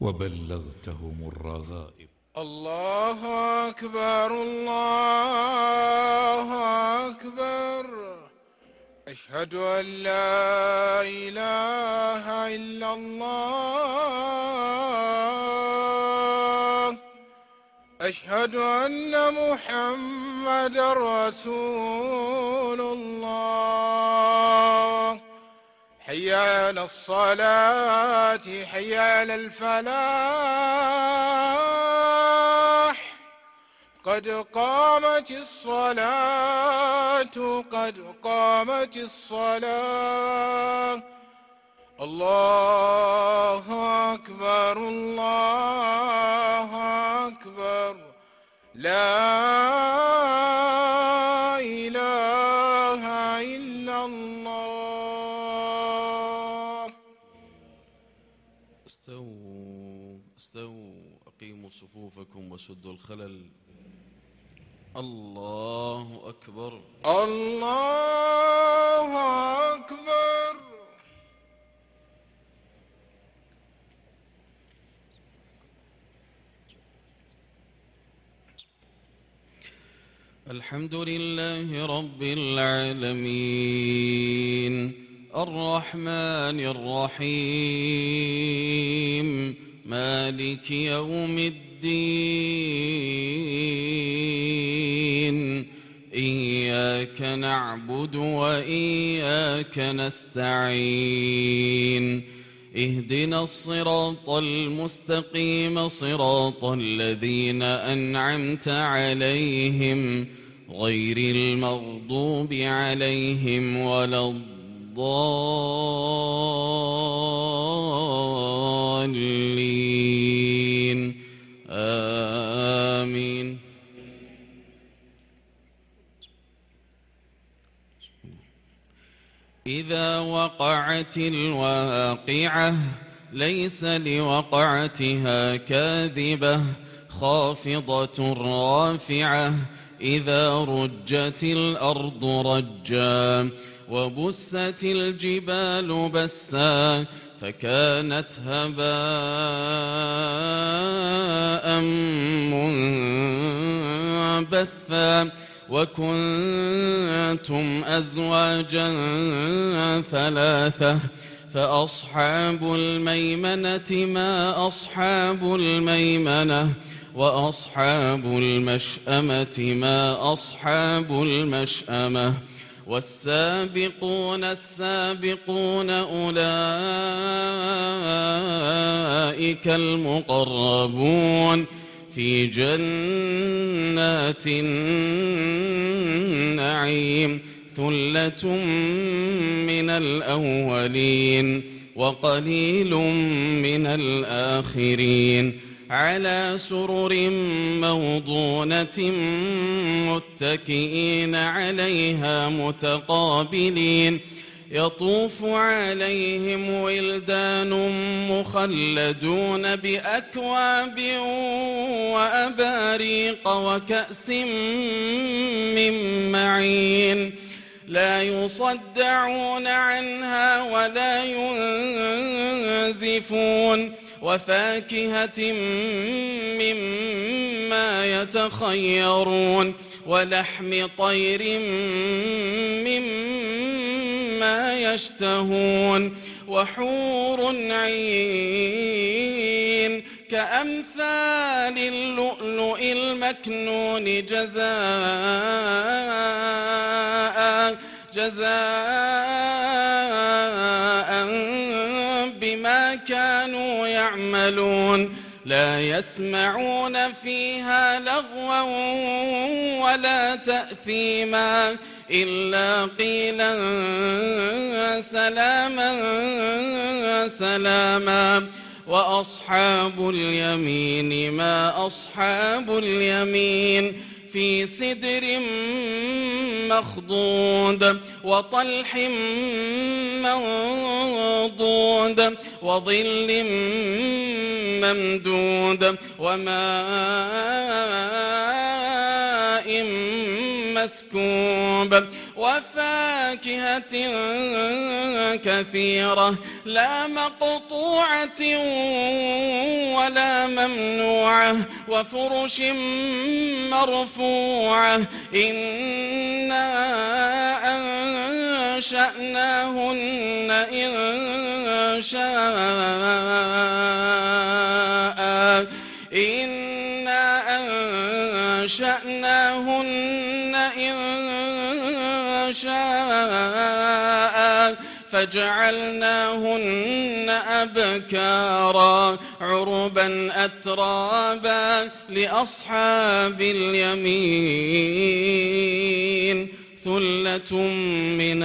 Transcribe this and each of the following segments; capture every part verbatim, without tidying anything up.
وبلغتهم الرغائب. الله أكبر الله أكبر، أشهد أن لا إله إلا الله، أشهد أن محمدًا رسول الله. حي على الصلاة، حي على الفلاح، قد قامت الصلاة، قد قامت الصلاة. الله أكبر الله أكبر، لا إله إلا الله. استووا استووا، أقيموا صفوفكم وسدوا الخلل. الله أكبر الله أكبر. الحمد لله رب العالمين، الرحمن الرحيم، مالك يوم الدين. إياك نعبد وإياك نستعين، اهدنا الصراط المستقيم، صراط الذين أنعمت عليهم غير المغضوب عليهم ولا الضالين، آمين. إذا وقعت الواقعة ليس لوقعتها كاذبة، خافضة رافعة. إذا رجت الأرض رجا، وبست الجبال بسا، فكانت هباء منبثا. وكنتم أزواجا ثلاثة، فأصحاب الميمنة ما أصحاب الميمنة، وأصحاب المشأمة ما أصحاب المشأمة. والسابقون السابقون أولئك المقربون في جنات النعيم. ثلة من الأولين وقليل من الآخرين، على سرر موضونة متكئين عليها متقابلين. يطوف عليهم ولدان مخلدون بأكواب وأباريق وكأس من معين، لا يصدعون عنها ولا ينزفون. وفاكهة مما يتخيرون، ولحم طير مما يشتهون. وحور عين كأمثال اللؤلؤ المكنون جزاء جزاء بما كانوا يعملون. لا يسمعون فيها لغوا ولا تأثيما، إلا قيلا سلاما سلاما. وأصحاب اليمين ما أصحاب اليمين، في سدر مخضود وطلح منضود وظل ممدود وماء مسكوب وفاكهة كثيرة لا مقطوعة ولا ممنوعة وفرش مرفوعة إنا أنشأناهن إن شاء إنا أنشأناهن إن شاء فجعلناهن أبكارا عربا أترابا لأصحاب اليمين ثلة من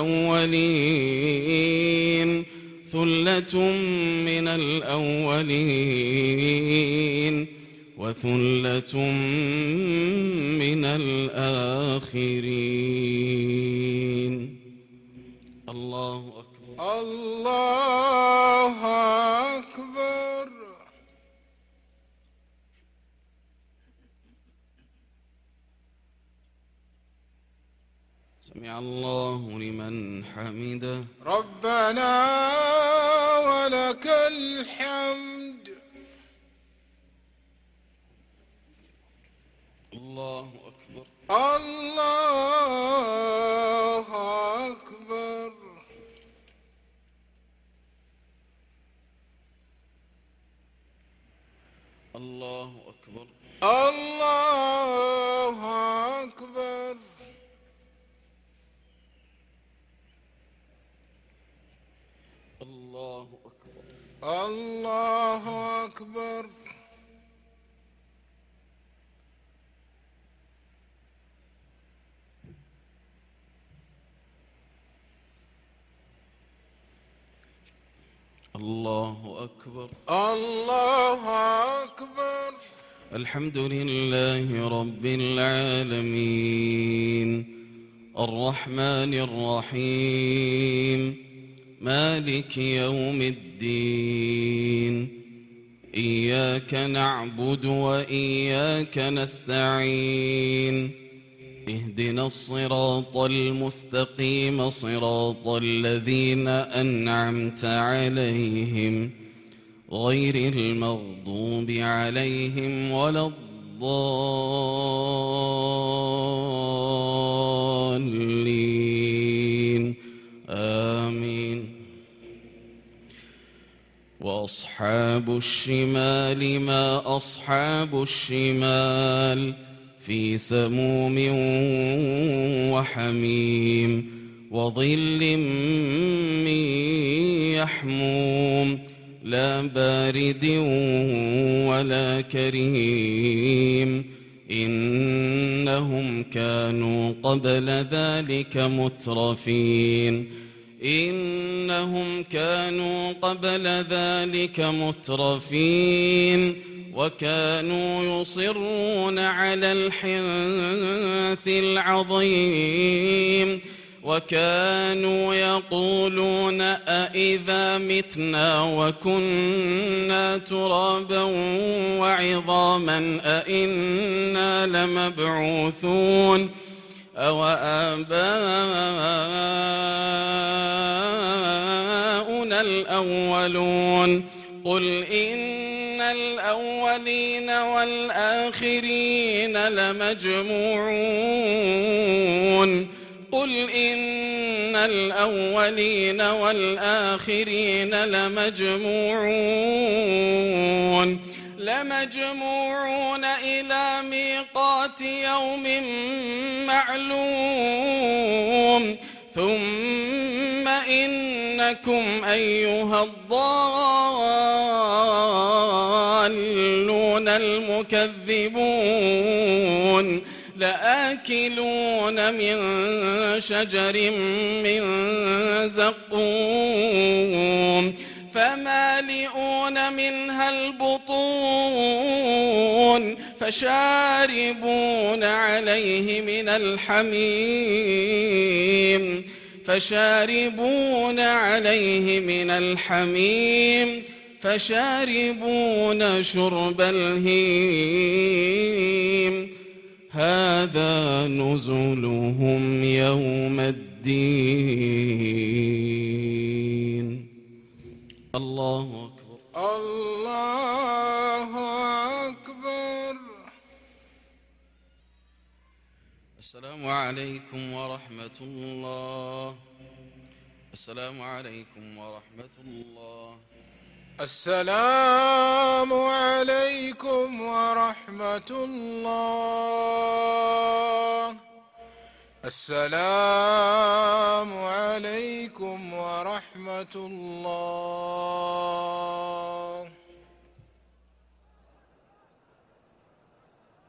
الأولين ثلة من الأولين وثلة من الآخرين. الله أكبر. الله أكبر. سمع الله لمن حمده. ربنا ولك الحمد. الله أكبر. الله أكبر. الله أكبر. الله أكبر. الله أكبر. الله أكبر. الله أكبر. الله أكبر. الحمد لله رب العالمين الرحمن الرحيم مالك يوم الدين إياك نعبد وإياك نستعين اهدنا الصراط المستقيم صراط الذين أنعمت عليهم غير المغضوب عليهم ولا الضالين آمين. وأصحاب الشمال ما أصحاب الشمال في سموم وحميم وظل من يحموم لا بارد ولا كريم إنهم كانوا قبل ذلك مترفين إنهم كانوا قبل ذلك مترفين وكانوا يصرون على الحنث العظيم وكانوا يقولون أإذا متنا وكنا ترابا وعظاما أإنا لمبعوثون أو آباؤنا الأولون قل إن الأولين والآخرين لمجموعون قل إن الأولين والآخرين لمجموعون لمجموعون إلى ميقات يوم معلوم ثم إنكم أيها الضالون المكذبون لآكلون من شجر من زقوم فمالئون منها البطون فشاربون عليه من الحميم فشاربون عليه من الحميم فشاربون شرب الهيم هذا نزلهم يوم الدين. الله أكبر. الله السلام عليكم ورحمة الله. السلام عليكم ورحمة الله. السلام عليكم ورحمة الله. السلام عليكم ورحمة الله.